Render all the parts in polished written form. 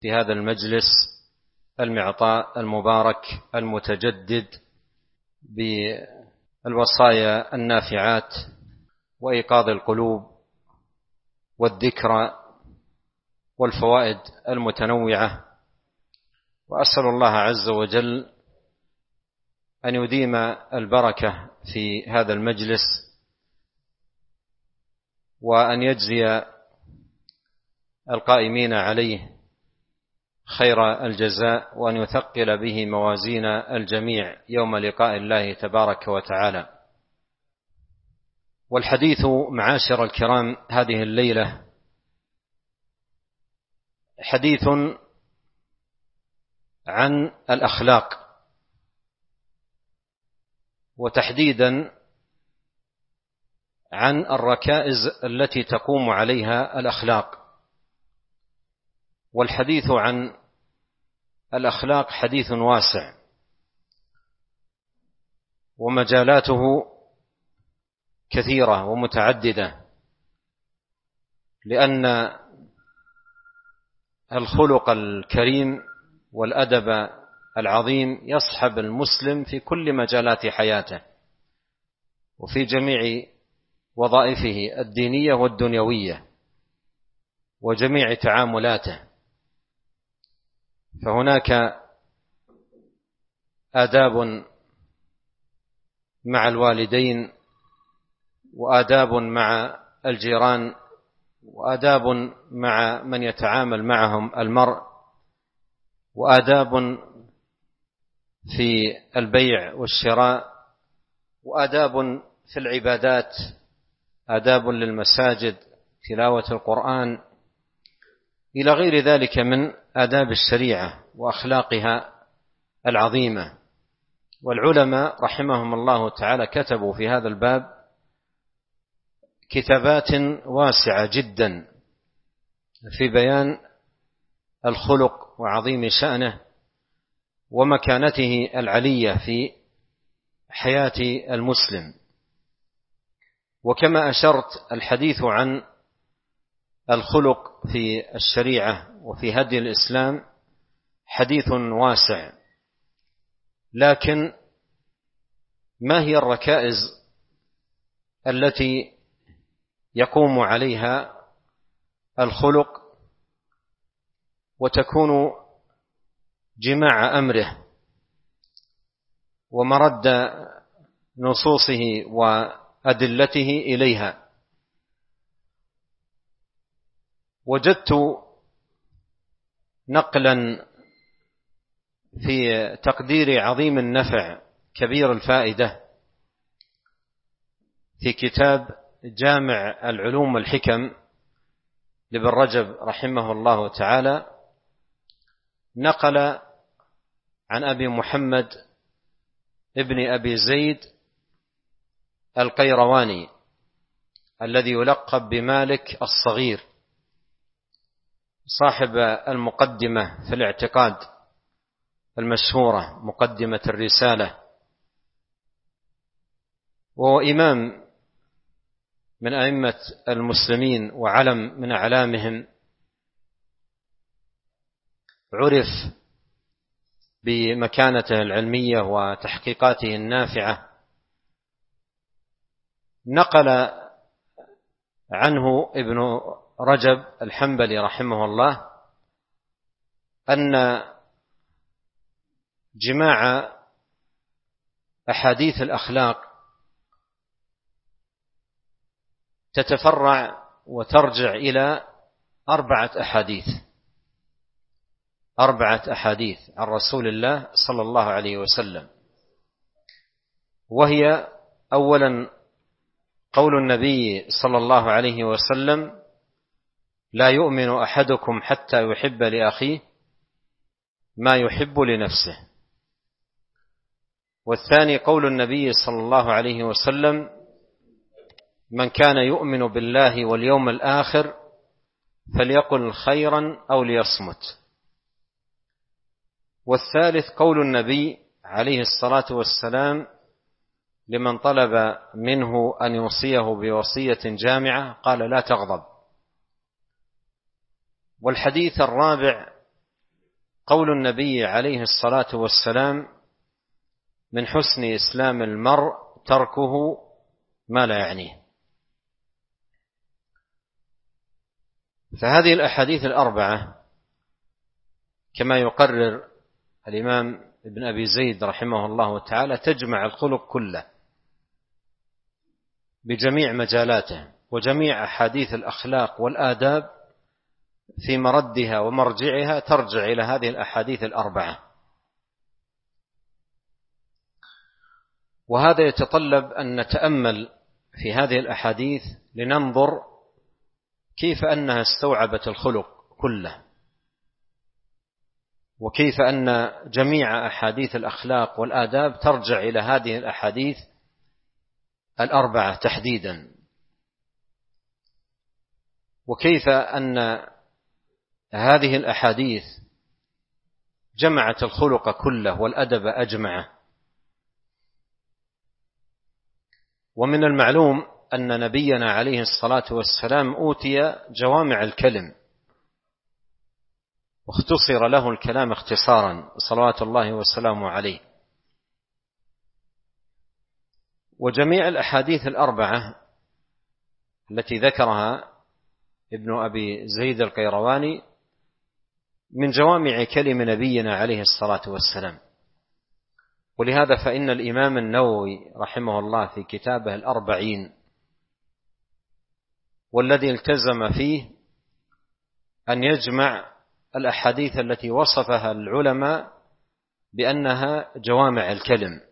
في هذا المجلس المعطاء المبارك المتجدد بالوصايا النافعات وإيقاظ القلوب والذكرى والفوائد المتنوعة. وأسأل الله عز وجل أن يديم البركة في هذا المجلس، وأن يجزي القائمين عليه خير الجزاء، وأن يثقل به موازين الجميع يوم لقاء الله تبارك وتعالى. والحديث معاشر الكرام هذه الليلة حديث عن الأخلاق، وتحديدا عن الركائز التي تقوم عليها الأخلاق. والحديث عن الأخلاق حديث واسع، ومجالاته كثيرة ومتعددة، لأن الخلق الكريم والأدب العظيم يصحب المسلم في كل مجالات حياته وفي جميع وظائفه الدينية والدنيوية وجميع تعاملاته. فهناك آداب مع الوالدين، وآداب مع الجيران، وآداب مع من يتعامل معهم المرء، وآداب في البيع والشراء، وآداب في العبادات، آداب للمساجد، تلاوة القرآن، إلى غير ذلك من آداب الشريعة وأخلاقها العظيمة. والعلماء رحمهم الله تعالى كتبوا في هذا الباب كتابات واسعة جدا في بيان الخلق وعظيم شأنه ومكانته العلية في حياة المسلم. وكما أشرت، الحديث عن الخلق في الشريعة وفي هدي الإسلام حديث واسع، لكن ما هي الركائز التي يقوم عليها الخلق وتكون جماع أمره ومرد نصوصه وأدلته إليها؟ وجدت نقلا في تقدير عظيم النفع كبير الفائدة في كتاب جامع العلوم والحكم لابن رجب رحمه الله تعالى، نقل عن أبي محمد ابن أبي زيد القيرواني الذي يلقب بمالك الصغير، صاحب المقدمة في الاعتقاد المشهورة، مقدمة الرسالة، وهو إمام من أئمة المسلمين وعلم من أعلامهم، عرف بمكانته العلمية وتحقيقاته النافعة. نقل عنه ابن رجب الحنبلي رحمه الله أن جماع أحاديث الأخلاق تتفرع وترجع إلى أربعة أحاديث عن رسول الله صلى الله عليه وسلم، وهي أولا قول النبي صلى الله عليه وسلم: لا يؤمن أحدكم حتى يحب لأخيه ما يحب لنفسه. والثاني قول النبي صلى الله عليه وسلم: من كان يؤمن بالله واليوم الآخر فليقل خيرا أو ليصمت. والثالث قول النبي عليه الصلاة والسلام لمن طلب منه أن يوصيه بوصية جامعة قال: لا تغضب. والحديث الرابع قول النبي عليه الصلاة والسلام: من حسن إسلام المرء تركه ما لا يعنيه. فهذه الأحاديث الأربعة كما يقرر الإمام ابن أبي زيد رحمه الله تعالى تجمع الخلق كله بجميع مجالاته، وجميع أحاديث الأخلاق والآداب في مردها ومرجعها ترجع إلى هذه الأحاديث الأربعة. وهذا يتطلب أن نتأمل في هذه الأحاديث لننظر كيف أنها استوعبت الخلق كله، وكيف أن جميع أحاديث الأخلاق والآداب ترجع إلى هذه الأحاديث الأربعة تحديدا، وكيف أن هذه الأحاديث جمعت الخلق كله والأدب أجمعه. ومن المعلوم أن نبينا عليه الصلاة والسلام أوتي جوامع الكلم واختصر له الكلام اختصارا صلوات الله وسلامه عليه. وجميع الأحاديث الأربعة التي ذكرها ابن أبي زيد القيرواني من جوامع كلم نبينا عليه الصلاة والسلام. ولهذا فإن الإمام النووي رحمه الله في كتابه الأربعين والذي التزم فيه أن يجمع الأحاديث التي وصفها العلماء بأنها جوامع الكلم،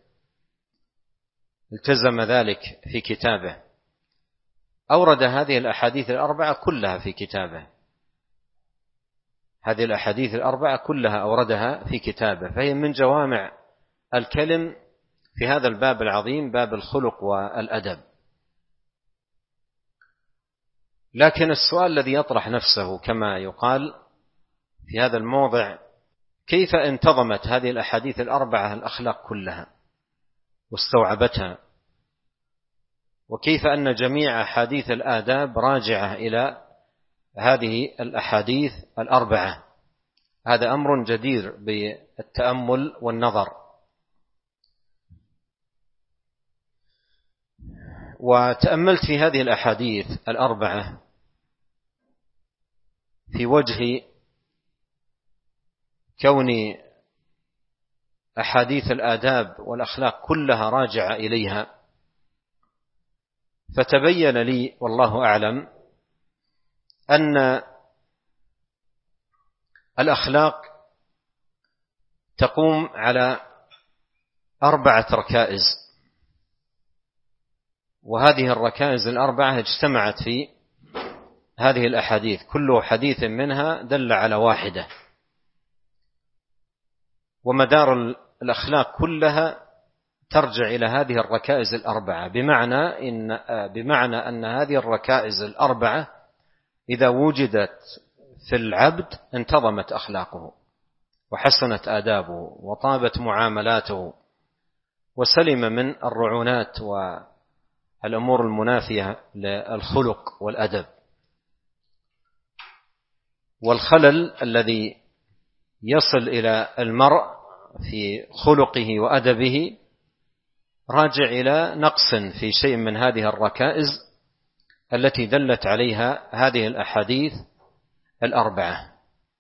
التزم ذلك في كتابه، أورد هذه الأحاديث الأربعة كلها في كتابه. هذه الأحاديث الأربعة كلها أوردها في كتابه، فهي من جوامع الكلم في هذا الباب العظيم، باب الخلق والأدب. لكن السؤال الذي يطرح نفسه كما يقال في هذا الموضع: كيف انتظمت هذه الأحاديث الأربعة الأخلاق كلها واستوعبتها؟ وكيف أن جميع أحاديث الآداب راجعة إلى هذه الأحاديث الأربعة؟ هذا أمر جدير بالتأمل والنظر. وتأملت في هذه الأحاديث الأربعة في وجه كون أحاديث الآداب والأخلاق كلها راجعة إليها، فتبين لي والله أعلم أن الأخلاق تقوم على 4 ركائز، وهذه الركائز الأربعة اجتمعت في هذه الأحاديث، كل حديث منها دل على واحدة، ومدار الأخلاق كلها ترجع إلى هذه الركائز الأربعة، بمعنى أن هذه الركائز الأربعة إذا وجدت في العبد انتظمت أخلاقه وحسنت آدابه وطابت معاملاته وسلم من الرعونات والأمور المنافية للخلق والأدب. والخلل الذي يصل إلى المرء في خلقه وأدبه راجع إلى نقص في شيء من هذه الركائز التي دلت عليها هذه الأحاديث الأربعة.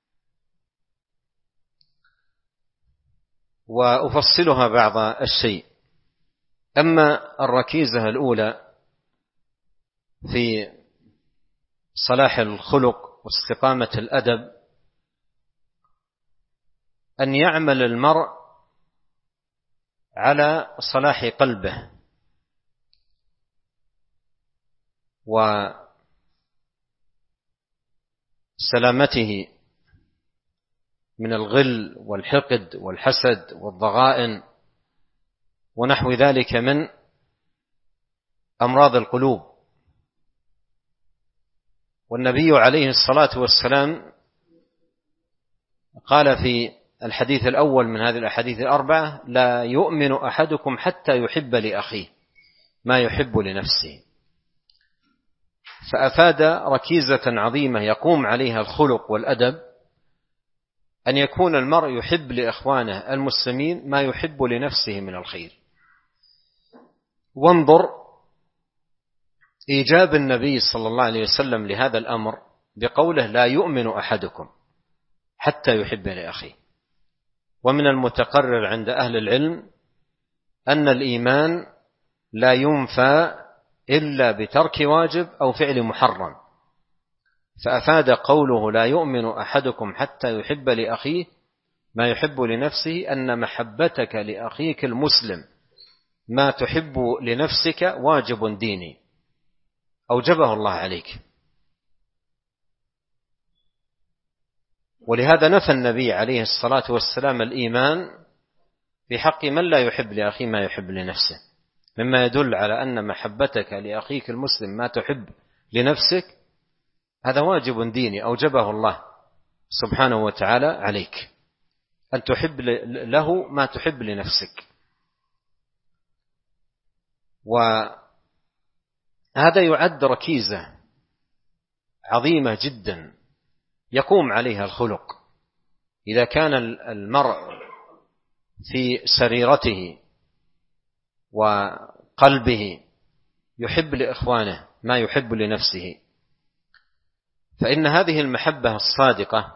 وأفصلها بعض الشيء. أما الركيزة الأولى في صلاح الخلق واستقامة الأدب، أن يعمل المرء على صلاح قلبه وسلامته من الغل والحقد والحسد والضغائن ونحو ذلك من أمراض القلوب. والنبي عليه الصلاة والسلام قال في الحديث الأول من هذه الأحاديث الأربعة: لا يؤمن أحدكم حتى يحب لأخيه ما يحب لنفسه. فأفاد ركيزة عظيمة يقوم عليها الخلق والأدب أن يكون المرء يحب لإخوانه المسلمين ما يحب لنفسه من الخير. وانظر إيجاب النبي صلى الله عليه وسلم لهذا الأمر بقوله لا يؤمن أحدكم حتى يحب لأخيه. ومن المتقرر عند أهل العلم أن الإيمان لا ينفى إلا بترك واجب أو فعل محرم، فأفاد قوله لا يؤمن أحدكم حتى يحب لأخيه ما يحب لنفسه أن محبتك لأخيك المسلم ما تحب لنفسك واجب ديني أوجبه الله عليك. ولهذا نفى النبي عليه الصلاة والسلام الإيمان في حق من لا يحب لأخيه ما يحب لنفسه، مما يدل على أن محبتك لأخيك المسلم ما تحب لنفسك هذا واجب ديني أوجبه الله سبحانه وتعالى عليك، أن تحب له ما تحب لنفسك. وهذا يعد ركيزة عظيمة جدا يقوم عليها الخلق. إذا كان المرء في سريرته وقلبه يحب لإخوانه ما يحب لنفسه، فإن هذه المحبة الصادقة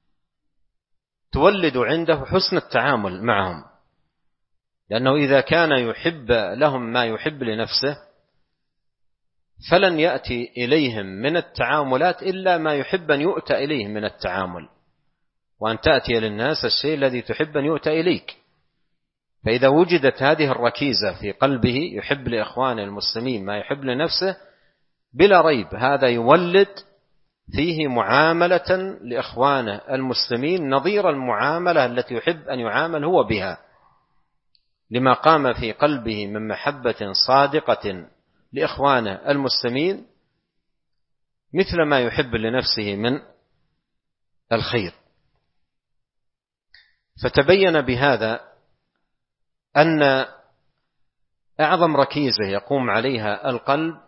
تولد عنده حسن التعامل معهم، لأنه إذا كان يحب لهم ما يحب لنفسه فلن يأتي إليهم من التعاملات إلا ما يحب أن يؤتى إليه من التعامل، وأن تأتي للناس الشيء الذي تحب أن يؤتى إليك. فإذا وجدت هذه الركيزة في قلبه يحب لإخوانه المسلمين ما يحب لنفسه بلا ريب هذا يولد فيه معاملة لإخوانه المسلمين نظير المعاملة التي يحب أن يعامل هو بها، لما قام في قلبه من محبة صادقة لإخوانه المسلمين مثل ما يحب لنفسه من الخير. فتبين بهذا أن أعظم ركيزة يقوم عليها القلب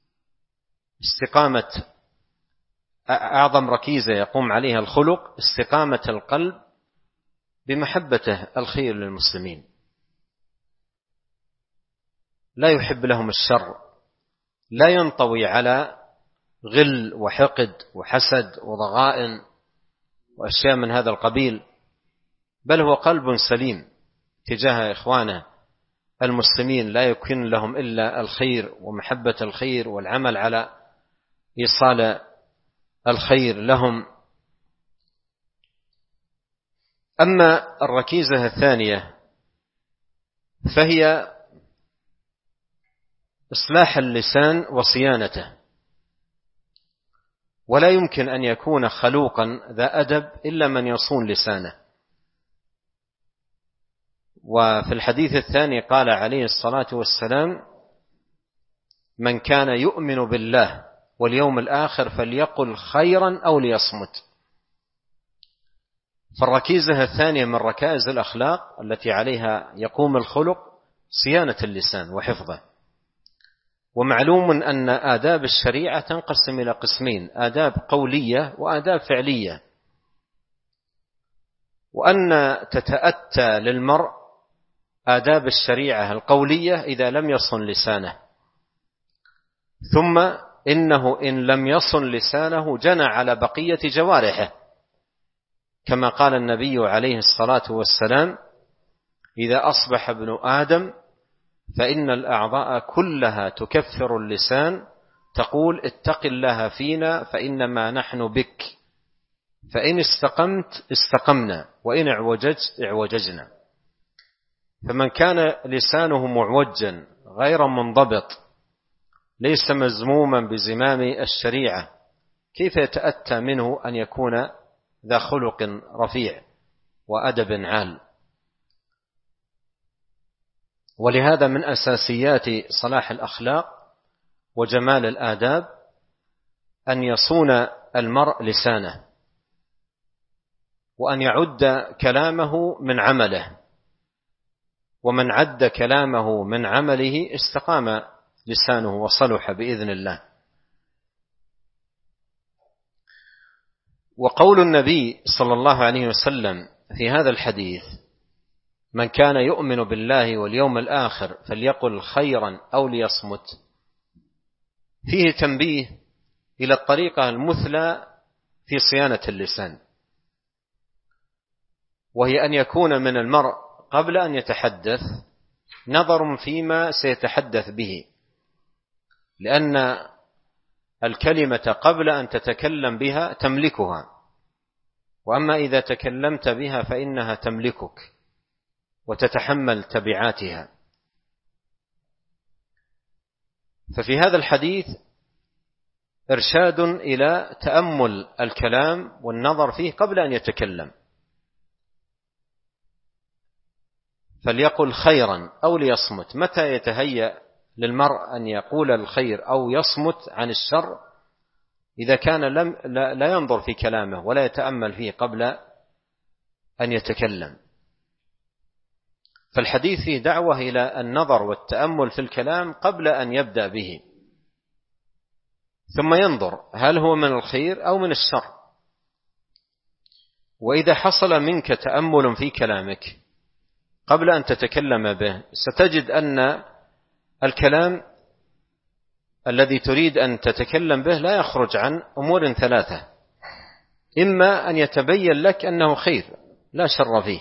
أعظم ركيزة يقوم عليها الخلق استقامة القلب بمحبته الخير للمسلمين، لا يحب لهم الشر، لا ينطوي على غل وحقد وحسد وضغائن وأشياء من هذا القبيل، بل هو قلب سليم تجاه إخوانه المسلمين لا يكن لهم إلا الخير ومحبة الخير والعمل على إيصال الخير لهم. أما الركيزة الثانية فهي إصلاح اللسان وصيانته، ولا يمكن أن يكون خلوقا ذا أدب إلا من يصون لسانه. وفي الحديث الثاني قال عليه الصلاة والسلام من كان يؤمن بالله واليوم الآخر فليقل خيرا أو ليصمت. فالركيزة الثانية من ركائز الأخلاق التي عليها يقوم الخلق صيانة اللسان وحفظه. ومعلوم أن آداب الشريعة تنقسم إلى قسمين: آداب قولية وآداب فعلية، وأن تتأتى للمرء آداب الشريعة القولية إذا لم يصن لسانه، ثم إنه إن لم يصن لسانه جنى على بقية جوارحه، كما قال النبي عليه الصلاة والسلام إذا أصبح ابن آدم فإن الأعضاء كلها تكفر اللسان تقول اتق الله فينا فإنما نحن بك، فإن استقمت استقمنا وإن اعوججت اعوججنا. فمن كان لسانه معوجا غير منضبط ليس مزموما بزمام الشريعة كيف يتأتى منه أن يكون ذا خلق رفيع وأدب عال؟ ولهذا من أساسيات صلاح الأخلاق وجمال الآداب أن يصون المرء لسانه، وأن يعد كلامه من عمله، ومن عد كلامه من عمله استقام لسانه وصلح بإذن الله. وقول النبي صلى الله عليه وسلم في هذا الحديث: من كان يؤمن بالله واليوم الآخر فليقل خيرا أو ليصمت، فيه تنبيه إلى الطريقة المثلى في صيانة اللسان، وهي أن يكون من المرء قبل أن يتحدث نظر فيما سيتحدث به، لأن الكلمة قبل أن تتكلم بها تملكها، وأما إذا تكلمت بها فإنها تملكك وتتحمل تبعاتها. ففي هذا الحديث إرشاد إلى تأمل الكلام والنظر فيه قبل أن يتكلم، فليقل خيرا أو ليصمت. متى يتهيأ للمرء أن يقول الخير أو يصمت عن الشر؟ إذا كان لا ينظر في كلامه ولا يتأمل فيه قبل أن يتكلم. فالحديث فيه دعوة إلى النظر والتأمل في الكلام قبل أن يبدأ به، ثم ينظر هل هو من الخير أو من الشر. وإذا حصل منك تأمل في كلامك قبل أن تتكلم به، ستجد أن الكلام الذي تريد أن تتكلم به لا يخرج عن أمور ثلاثة: إما أن يتبين لك أنه خير لا شر فيه،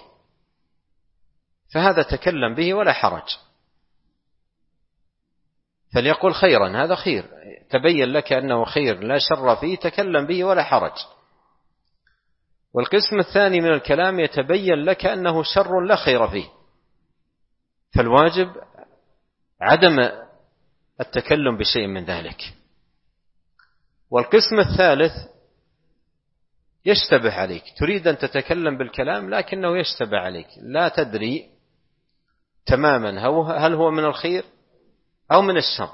فهذا تكلم به ولا حرج، فليقل خيرا، هذا خير، تبين لك أنه خير لا شر فيه، تكلم به ولا حرج. والقسم الثاني من الكلام يتبين لك أنه شر لا خير فيه، فالواجب عدم التكلم بشيء من ذلك. والقسم الثالث يشتبه عليك، تريد أن تتكلم بالكلام لكنه يشتبه عليك، لا تدري تماما هل هو من الخير أو من الشر،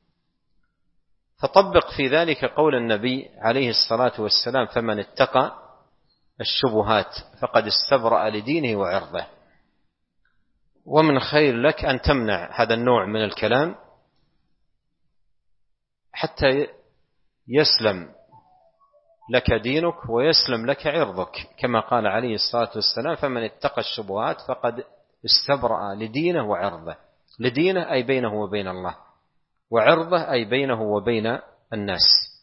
فطبق في ذلك قول النبي عليه الصلاة والسلام: فمن اتقى الشبهات فقد استبرأ لدينه وعرضه. ومن خير لك أن تمنع هذا النوع من الكلام حتى يسلم لك دينك ويسلم لك عرضك، كما قال عليه الصلاة والسلام: فمن اتقى الشبهات فقد استبرأ لدينه وعرضه. لدينه أي بينه وبين الله، وعرضه أي بينه وبين الناس.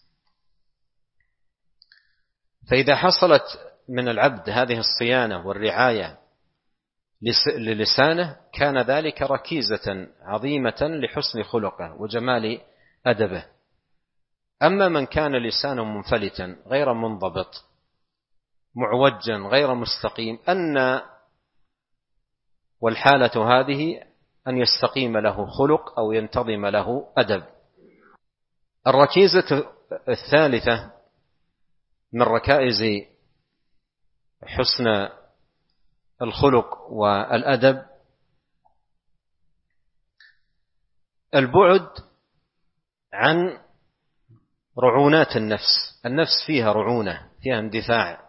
فإذا حصلت من العبد هذه الصيانة والرعاية للسانه كان ذلك ركيزة عظيمة لحسن خلقه وجمال أدبه. أما من كان لسانه منفلتا غير منضبط معوجا غير مستقيم، والحالة هذه أن يستقيم له خلق أو ينتظم له أدب. الركيزة الثالثة من ركائز حسن الخلق والأدب البعد عن رعونات النفس. النفس فيها رعونة، فيها اندفاع،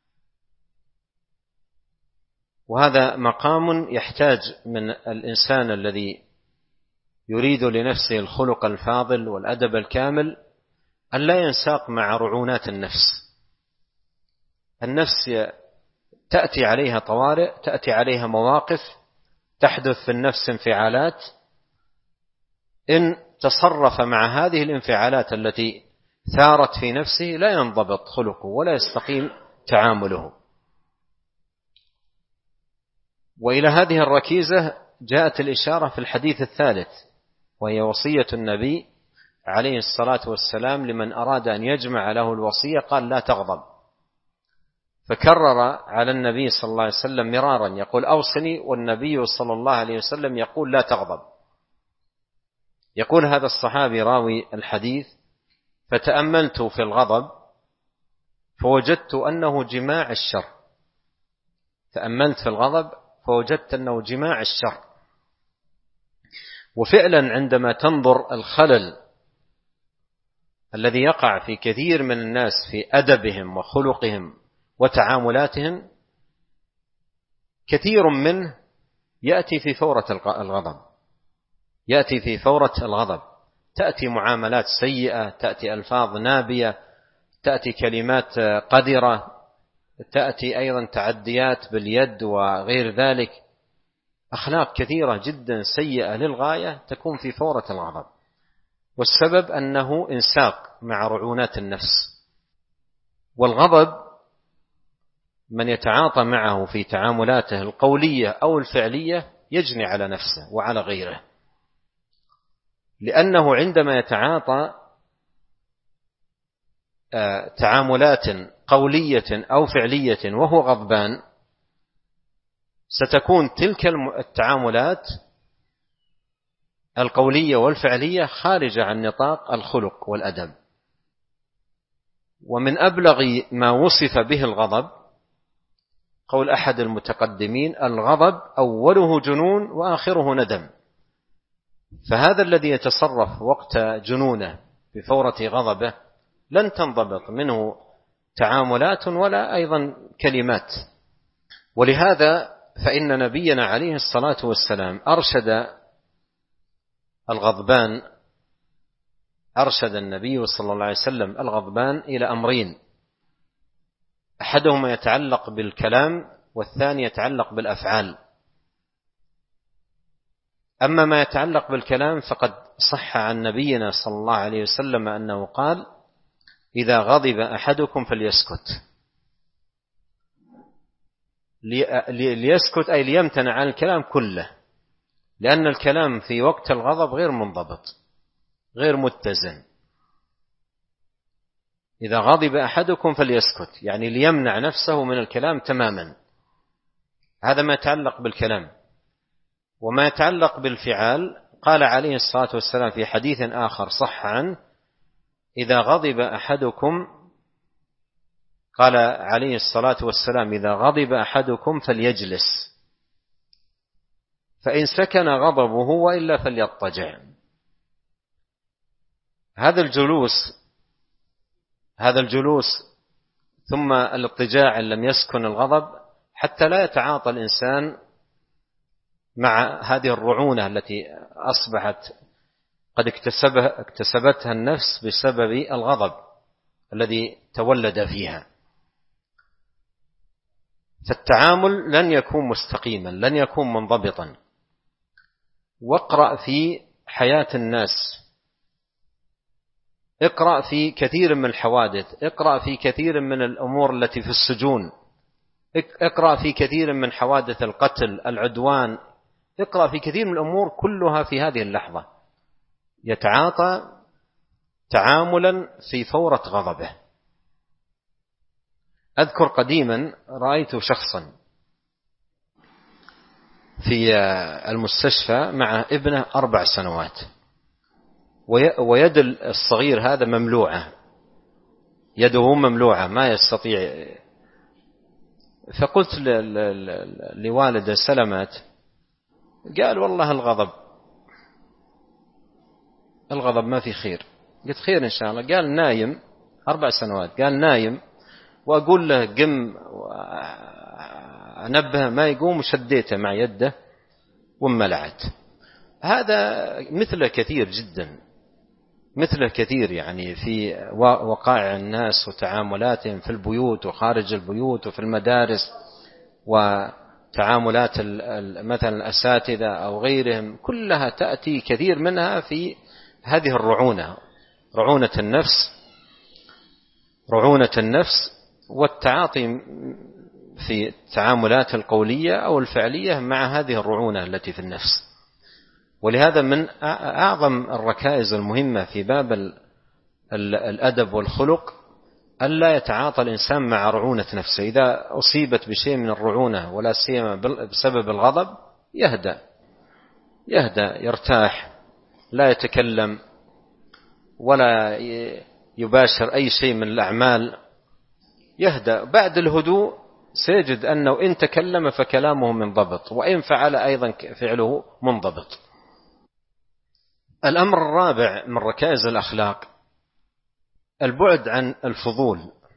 وهذا مقام يحتاج من الإنسان الذي يريد لنفسه الخلق الفاضل والأدب الكامل أن لا ينساق مع رعونات النفس. النفس تأتي عليها طوارئ، تأتي عليها مواقف، تحدث في النفس انفعالات، إن تصرف مع هذه الانفعالات التي ثارت في نفسه لا ينضبط خلقه ولا يستقيم تعامله. وإلى هذه الركيزة جاءت الإشارة في الحديث الثالث، وهي وصية النبي عليه الصلاة والسلام لمن أراد أن يجمع له الوصية، قال: لا تغضب. فكرر على النبي صلى الله عليه وسلم مرارا يقول: أوصني، والنبي صلى الله عليه وسلم يقول: لا تغضب. يقول هذا الصحابي راوي الحديث: فتأملت في الغضب فوجدت أنه جماع الشر. تأملت في الغضب فوجدت أنه جماع الشر. وفعلا عندما تنظر الخلل الذي يقع في كثير من الناس في أدبهم وخلقهم وتعاملاتهم، كثير منه يأتي في فورة الغضب، يأتي في فورة الغضب، تأتي معاملات سيئة، تأتي ألفاظ نابية، تأتي كلمات قذرة، تأتي أيضا تعديات باليد وغير ذلك، أخلاق كثيرة جدا سيئة للغاية تكون في فورة الغضب، والسبب أنه إنساق مع رعونات النفس. والغضب من يتعاطى معه في تعاملاته القولية أو الفعلية يجني على نفسه وعلى غيره، لأنه عندما يتعاطى تعاملات قولية أو فعلية وهو غضبان، ستكون تلك التعاملات القولية والفعلية خارجة عن نطاق الخلق والأدب. ومن أبلغ ما وصف به الغضب قول أحد المتقدمين: الغضب أوله جنون وآخره ندم. فهذا الذي يتصرف وقت جنونه بفورة غضبه لن تنضبط منه تعاملات ولا أيضا كلمات. ولهذا فإن نبينا عليه الصلاة والسلام أرشد النبي صلى الله عليه وسلم الغضبان إلى أمرين: أحدهما يتعلق بالكلام، والثاني يتعلق بالأفعال. أما ما يتعلق بالكلام فقد صح عن نبينا صلى الله عليه وسلم أنه قال: إذا غضب أحدكم فليسكت. ليسكت أي ليمتنع عن الكلام كله، لأن الكلام في وقت الغضب غير منضبط غير متزن. إذا غضب أحدكم فليسكت يعني ليمنع نفسه من الكلام تماما. هذا ما يتعلق بالكلام. وما يتعلق بالفعال قال عليه الصلاة والسلام في حديث آخر صح عنه: إذا غضب أحدكم، قال عليه الصلاة والسلام: إذا غضب أحدكم فليجلس، فإن سكن غضبه وإلا فليضطجع. هذا الجلوس ثم الاضطجاع إن لم يسكن الغضب، حتى لا يتعاطى الإنسان مع هذه الرعونة التي أصبحت قد اكتسبتها النفس بسبب الغضب الذي تولد فيها. فالتعامل لن يكون مستقيما، لن يكون منضبطا. واقرأ في حياة الناس، اقرأ في كثير من الحوادث، اقرأ في كثير من الأمور التي في السجون، اقرأ في كثير من حوادث القتل، العدوان، اقرأ في كثير من الأمور كلها في هذه اللحظة يتعاطى تعاملا في فورة غضبه. أذكر قديما رأيت شخصا في المستشفى مع ابنه 4 سنوات، ويد الصغير هذا مملوعة، يده مملوعة ما يستطيع. فقلت لوالده سلامات، قال: والله الغضب ما في خير. قلت: خير إن شاء الله. قال: نايم 4 سنوات، قال: نايم وأقول له قم أنبه ما يقوم، وشديته مع يده وملعت. هذا مثله كثير جدا، مثله كثير يعني في وقائع الناس وتعاملاتهم في البيوت وخارج البيوت وفي المدارس، وتعاملات مثلا الأساتذة أو غيرهم، كلها تأتي كثير منها في هذه الرعونة، رعونة النفس والتعاطي في التعاملات القولية أو الفعلية مع هذه الرعونة التي في النفس. ولهذا من أعظم الركائز المهمة في باب الأدب والخلق ألا يتعاطى الإنسان مع رعونة نفسه. إذا أصيبت بشيء من الرعونة ولا سيما بسبب الغضب يهدأ يرتاح، لا يتكلم ولا يباشر أي شيء من الأعمال، يهدأ. بعد الهدوء سيجد أنه إن تكلم فكلامه منضبط، وإن فعل أيضا فعله منضبط. الأمر الرابع من ركائز الأخلاق البعد عن الفضول،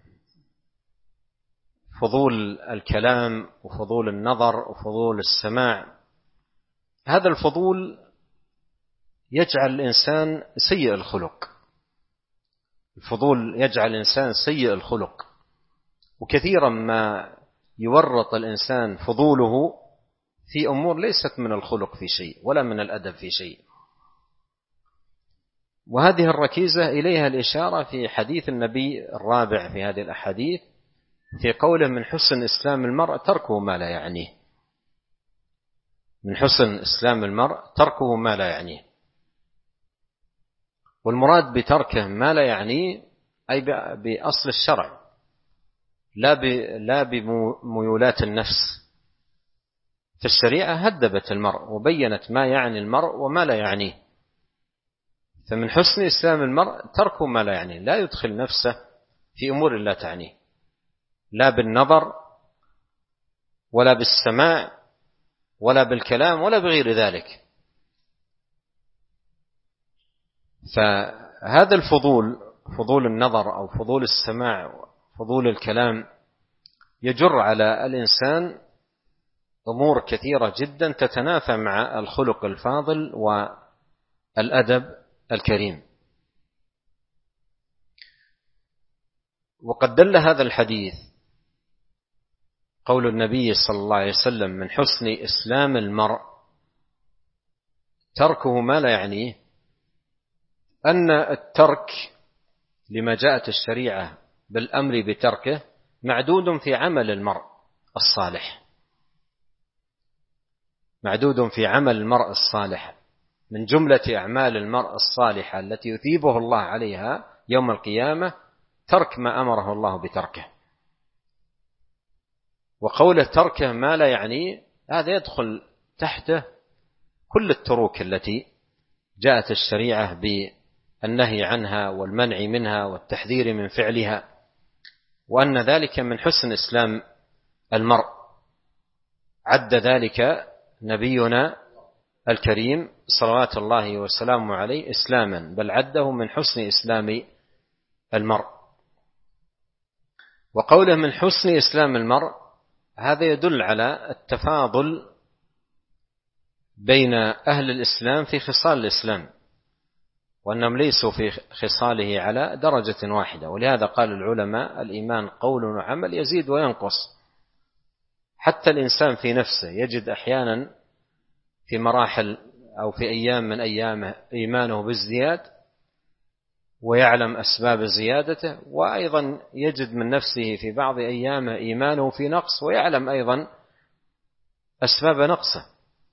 فضول الكلام وفضول النظر وفضول السماع. هذا الفضول يجعل الإنسان سيء الخلق، الفضول يجعل الإنسان سيء الخلق، وكثيرا ما يورط الإنسان فضوله في أمور ليست من الخلق في شيء ولا من الأدب في شيء. وهذه الركيزة إليها الإشارة في حديث النبي الرابع في هذه الأحاديث في قوله: من حسن إسلام المرء تركه ما لا يعنيه. من حسن إسلام المرء تركه ما لا يعنيه. والمراد بتركه ما لا يعنيه أي بأصل الشرع، لا بميولات النفس. فالشريعة هدبت المرء وبينت ما يعني المرء وما لا يعنيه. فمن حسن إسلام المرء تركه ما لا يعنيه، لا يدخل نفسه في أمور لا تعنيه، لا بالنظر ولا بالسماع ولا بالكلام ولا بغير ذلك. فهذا الفضول، فضول النظر أو فضول السماع، فضول الكلام، يجر على الإنسان أمور كثيرة جدا تتنافى مع الخلق الفاضل والأدب الكريم. وقد دل هذا الحديث قول النبي صلى الله عليه وسلم: من حسن إسلام المرء تركه ما لا يعنيه، أن الترك لما جاءت الشريعة بالأمر بتركه معدود في عمل المرء الصالح، معدود في عمل المرء الصالح. من جملة أعمال المرء الصالحة التي يثيبه الله عليها يوم القيامة ترك ما أمره الله بتركه. وقوله تركه ما لا يعني، هذا يدخل تحته كل التروك التي جاءت الشريعة بالنهي عنها والمنع منها والتحذير من فعلها، وأن ذلك من حسن إسلام المرء. عد ذلك نبينا الكريم صلوات الله وسلامه عليه إسلاما، بل عده من حسن إسلام المرء. وقوله من حسن إسلام المرء هذا يدل على التفاضل بين أهل الإسلام في خصال الإسلام، وأنهم ليسوا في خصاله على درجة واحدة. ولهذا قال العلماء: الإيمان قول وعمل يزيد وينقص. حتى الإنسان في نفسه يجد أحيانا في مراحل أو في أيام من أيامه إيمانه بالزياد ويعلم أسباب زيادته، وأيضا يجد من نفسه في بعض أيامه إيمانه في نقص ويعلم أيضا أسباب نقصه.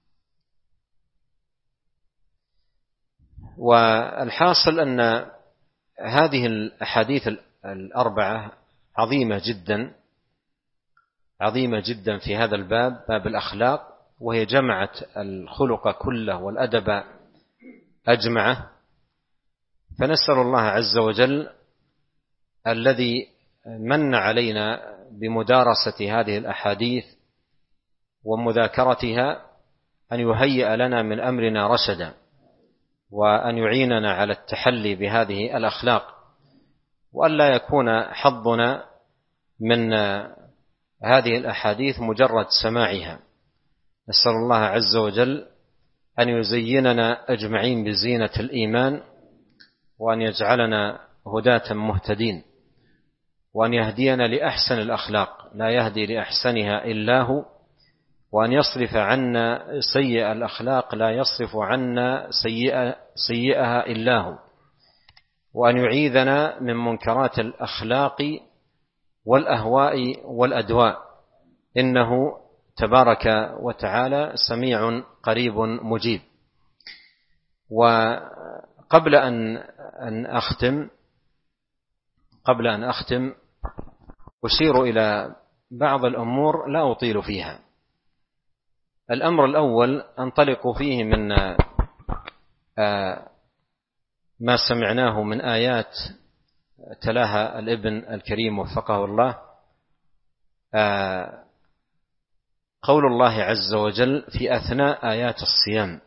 والحاصل أن هذه الأحاديث الأربعة عظيمة جدا، عظيمة جدا في هذا الباب، باب الأخلاق، وهي جمعت الخلق كله والأدب أجمعه. فنسأل الله عز وجل الذي من علينا بمدارسة هذه الأحاديث ومذاكرتها أن يهيئ لنا من أمرنا رشدا، وأن يعيننا على التحلي بهذه الأخلاق، وأن لا يكون حظنا من هذه الأحاديث مجرد سماعها. نسأل الله عز وجل أن يزيننا أجمعين بزينة الإيمان، وأن يجعلنا هداة مهتدين، وأن يهدينا لأحسن الأخلاق لا يهدي لأحسنها إلا هو، وأن يصرف عنا سيئ الأخلاق لا يصرف عنا سيئها إلا هو، وأن يعيذنا من منكرات الأخلاق والأهواء والأدواء، إنه تبارك وتعالى سميع قريب مجيب. وقبل أن أختم أشير إلى بعض الأمور لا أطيل فيها. الأمر الأول أنطلق فيه من ما سمعناه من آيات تلاها الابن الكريم وفقه الله. قول الله عز وجل في أثناء آيات الصيام: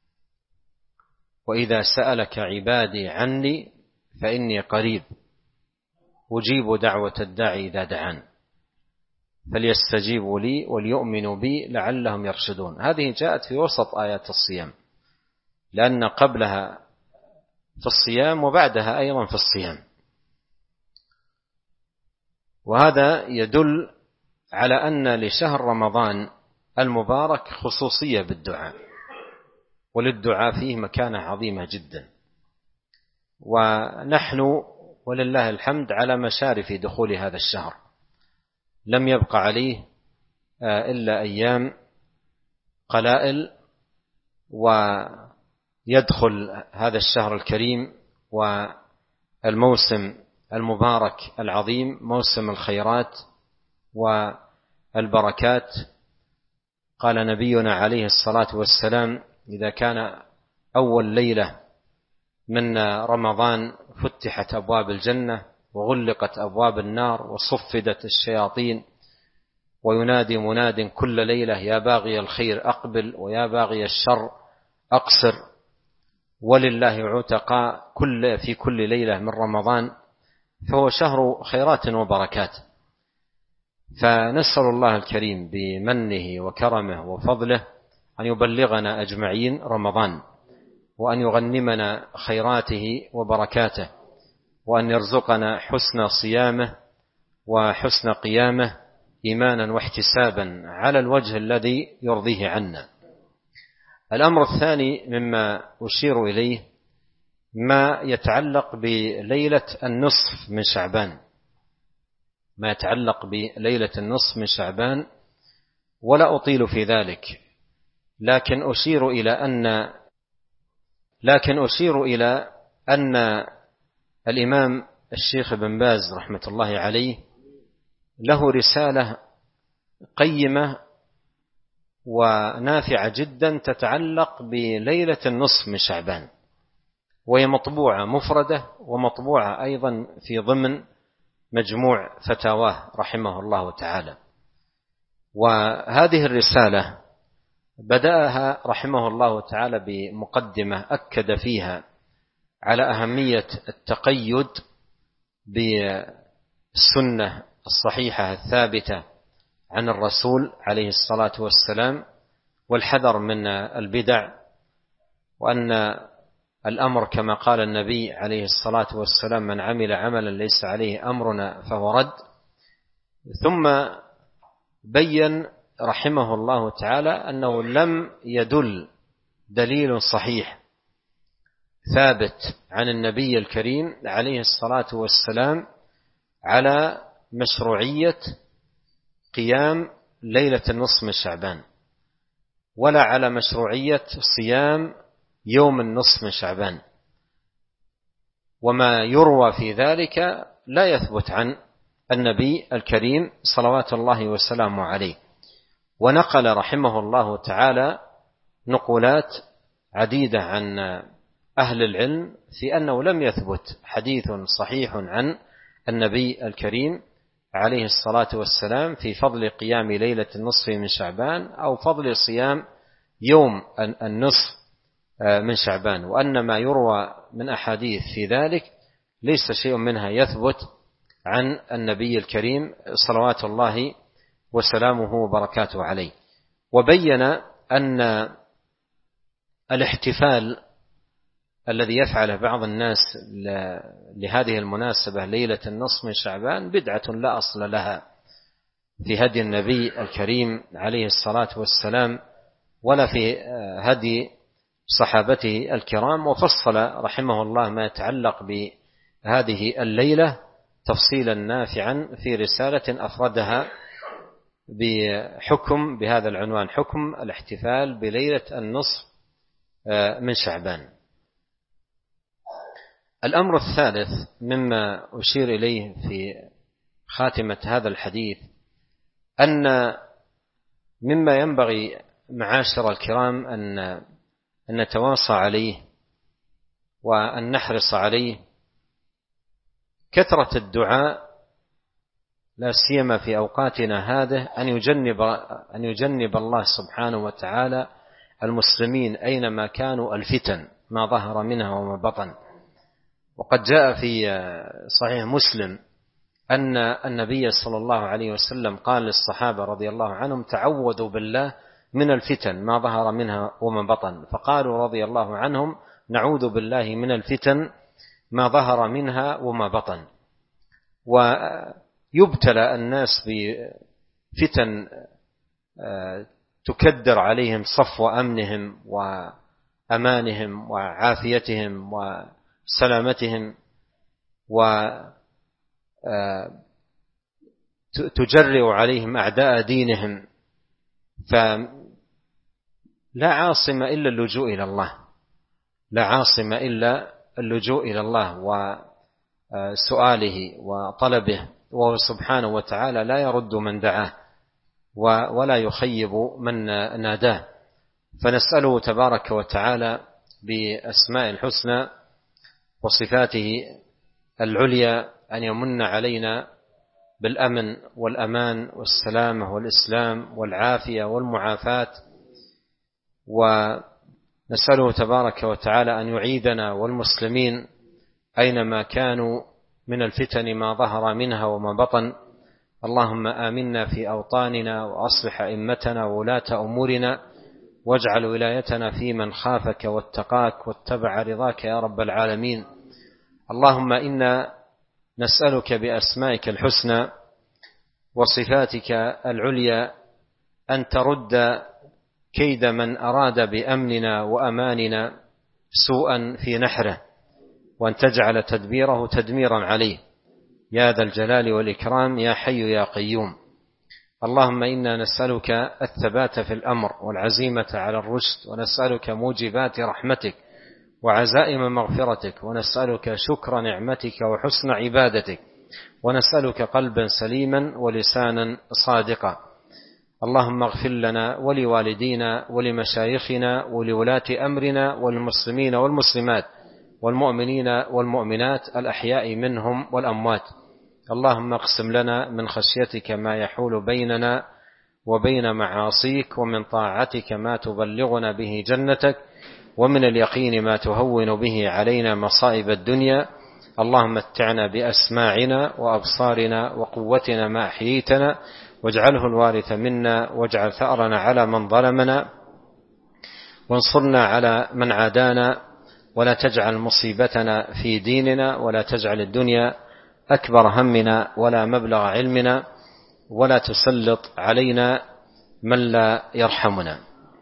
وإذا سألك عبادي عني فإني قريب أجيب دعوة الداعي إذا دعان فليستجيبوا لي وليؤمنوا بي لعلهم يرشدون. هذه جاءت في وسط آيات الصيام، لأن قبلها في الصيام وبعدها أيضا في الصيام. وهذا يدل على أن لشهر رمضان المبارك خصوصية بالدعاء، وللدعاء فيه مكانة عظيمة جدا، ونحن ولله الحمد على مشارف دخول هذا الشهر، لم يبق عليه إلا أيام قلائل ويدخل هذا الشهر الكريم والموسم المبارك العظيم، موسم الخيرات والبركات. قال نبينا عليه الصلاة والسلام: إذا كان أول ليلة من رمضان فتحت أبواب الجنة وغلقت أبواب النار وصفدت الشياطين، وينادي مناد كل ليلة: يا باغي الخير أقبل ويا باغي الشر أقصر. ولله عتقاء في كل ليلة من رمضان، فهو شهر خيرات وبركات. فنسأل الله الكريم بمنه وكرمه وفضله أن يبلغنا أجمعين رمضان، وأن يغنمنا خيراته وبركاته، وأن يرزقنا حسن صيامه وحسن قيامه إيمانا واحتسابا على الوجه الذي يرضيه عنا. الأمر الثاني مما أشير إليه ما يتعلق بليلة النصف من شعبان، ما يتعلق بليلة النصف من شعبان، ولا أطيل في ذلك، لكن أشير إلى أن الإمام الشيخ بن باز رحمة الله عليه له رسالة قيمة ونافعة جدا تتعلق بليلة النصف من شعبان، وهي مطبوعة مفردة ومطبوعة أيضا في ضمن مجموع فتاواه رحمه الله تعالى. وهذه الرسالة بدأها رحمه الله تعالى بمقدمة أكد فيها على أهمية التقيد بالسنة الصحيحة الثابتة عن الرسول عليه الصلاة والسلام، والحذر من البدع، وأن الأمر كما قال النبي عليه الصلاة والسلام: من عمل عملا ليس عليه أمرنا فهو رد. ثم بين رحمه الله تعالى أنه لم يدل دليل صحيح ثابت عن النبي الكريم عليه الصلاة والسلام على مشروعية قيام ليلة النصف من شعبان، ولا على مشروعية صيام يوم النصف من شعبان، وما يروى في ذلك لا يثبت عن النبي الكريم صلوات الله وسلامه عليه. ونقل رحمه الله تعالى نقولات عديدة عن أهل العلم في أنه لم يثبت حديث صحيح عن النبي الكريم عليه الصلاة والسلام في فضل قيام ليلة النصف من شعبان أو فضل صيام يوم النصف من شعبان، وأن ما يروى من أحاديث في ذلك ليس شيء منها يثبت عن النبي الكريم صلوات الله وسلامه وبركاته عليه. وبين أن الاحتفال الذي يفعله بعض الناس لهذه المناسبة ليلة النصف من شعبان بدعة لا أصل لها في هدي النبي الكريم عليه الصلاة والسلام ولا في هدي صحابته الكرام. وفصل رحمه الله ما يتعلق بهذه الليلة تفصيلا نافعا في رسالة أفردها بحكم بهذا العنوان: حكم الاحتفال بليلة النصف من شعبان. الأمر الثالث مما أشير إليه في خاتمة هذا الحديث أن مما ينبغي معاشر الكرام أن نتواصى عليه وأن نحرص عليه كثرة الدعاء، لا سيما في أوقاتنا هذه، أن يجنب الله سبحانه وتعالى المسلمين أينما كانوا الفتن ما ظهر منها وما بطن. وقد جاء في صحيح مسلم أن النبي صلى الله عليه وسلم قال للصحابة رضي الله عنهم: تعوذوا بالله من الفتن ما ظهر منها وما بطن. فقالوا رضي الله عنهم: نعوذ بالله من الفتن ما ظهر منها وما بطن. ويذكر يبتلى الناس بفتن تكدر عليهم صفو أمنهم وأمانهم وعافيتهم وسلامتهم، وتجرئ عليهم أعداء دينهم، فلا عاصم إلا اللجوء إلى الله، لا عاصم إلا اللجوء إلى الله وسؤاله وطلبه، وهو سبحانه وتعالى لا يرد من دعاه ولا يخيب من ناداه. فنسأله تبارك وتعالى بأسماء الحسنى وصفاته العليا أن يمن علينا بالأمن والأمان والسلامة والإسلام والعافية والمعافاة، ونسأله تبارك وتعالى أن يعيدنا والمسلمين أينما كانوا من الفتن ما ظهر منها وما بطن. اللهم آمنا في أوطاننا وأصلح أئمتنا وولاة أمورنا، واجعل ولايتنا في من خافك واتقاك واتبع رضاك يا رب العالمين. اللهم إنا نسألك بأسمائك الحسنى وصفاتك العليا أن ترد كيد من أراد بأمننا وأماننا سوءا في نحره، وأن تجعل تدبيره تدميرا عليه يا ذا الجلال والإكرام يا حي يا قيوم. اللهم إنا نسألك الثبات في الأمر والعزيمة على الرشد، ونسألك موجبات رحمتك وعزائم مغفرتك، ونسألك شكر نعمتك وحسن عبادتك، ونسألك قلبا سليما ولسانا صادقا. اللهم اغفر لنا ولوالدينا ولمشايخنا ولولاة أمرنا والمسلمين والمسلمات والمؤمنين والمؤمنات الأحياء منهم والأموات. اللهم اقسم لنا من خشيتك ما يحول بيننا وبين معاصيك، ومن طاعتك ما تبلغنا به جنتك، ومن اليقين ما تهون به علينا مصائب الدنيا. اللهم متعنا بأسماعنا وأبصارنا وقوتنا ما أحييتنا، واجعله الوارث منا، واجعل ثأرنا على من ظلمنا، وانصرنا على من عادانا، ولا تجعل مصيبتنا في ديننا، ولا تجعل الدنيا أكبر همنا ولا مبلغ علمنا، ولا تسلط علينا من لا يرحمنا.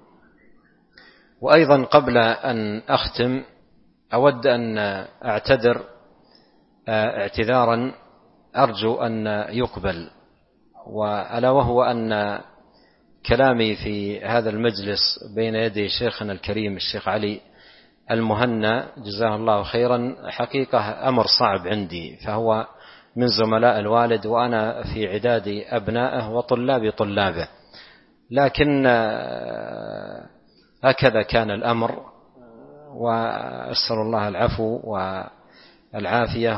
وأيضا قبل أن أختم أود أن أعتذر اعتذارا أرجو أن يقبل، وألا وهو أن كلامي في هذا المجلس بين يدي شيخنا الكريم الشيخ علي المهنا جزاه الله خيرا حقيقة أمر صعب عندي، فهو من زملاء الوالد وأنا في عداد أبنائه وطلاب طلابه، لكن هكذا كان الأمر، وأسأل الله العفو والعافية،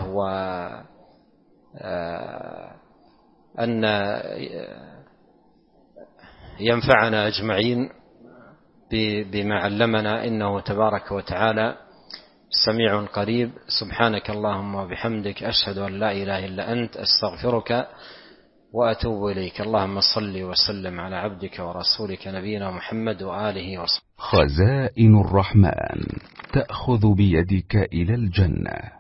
وأن ينفعنا أجمعين بما علمنا، إنه تبارك وتعالى سميع قريب. سبحانك اللهم وبحمدك، أشهد أن لا إله إلا أنت، أستغفرك وأتوب إليك. اللهم صل وسلم على عبدك ورسولك نبينا محمد وآله وصحبه. خزائن الرحمن تأخذ بيدك إلى الجنة.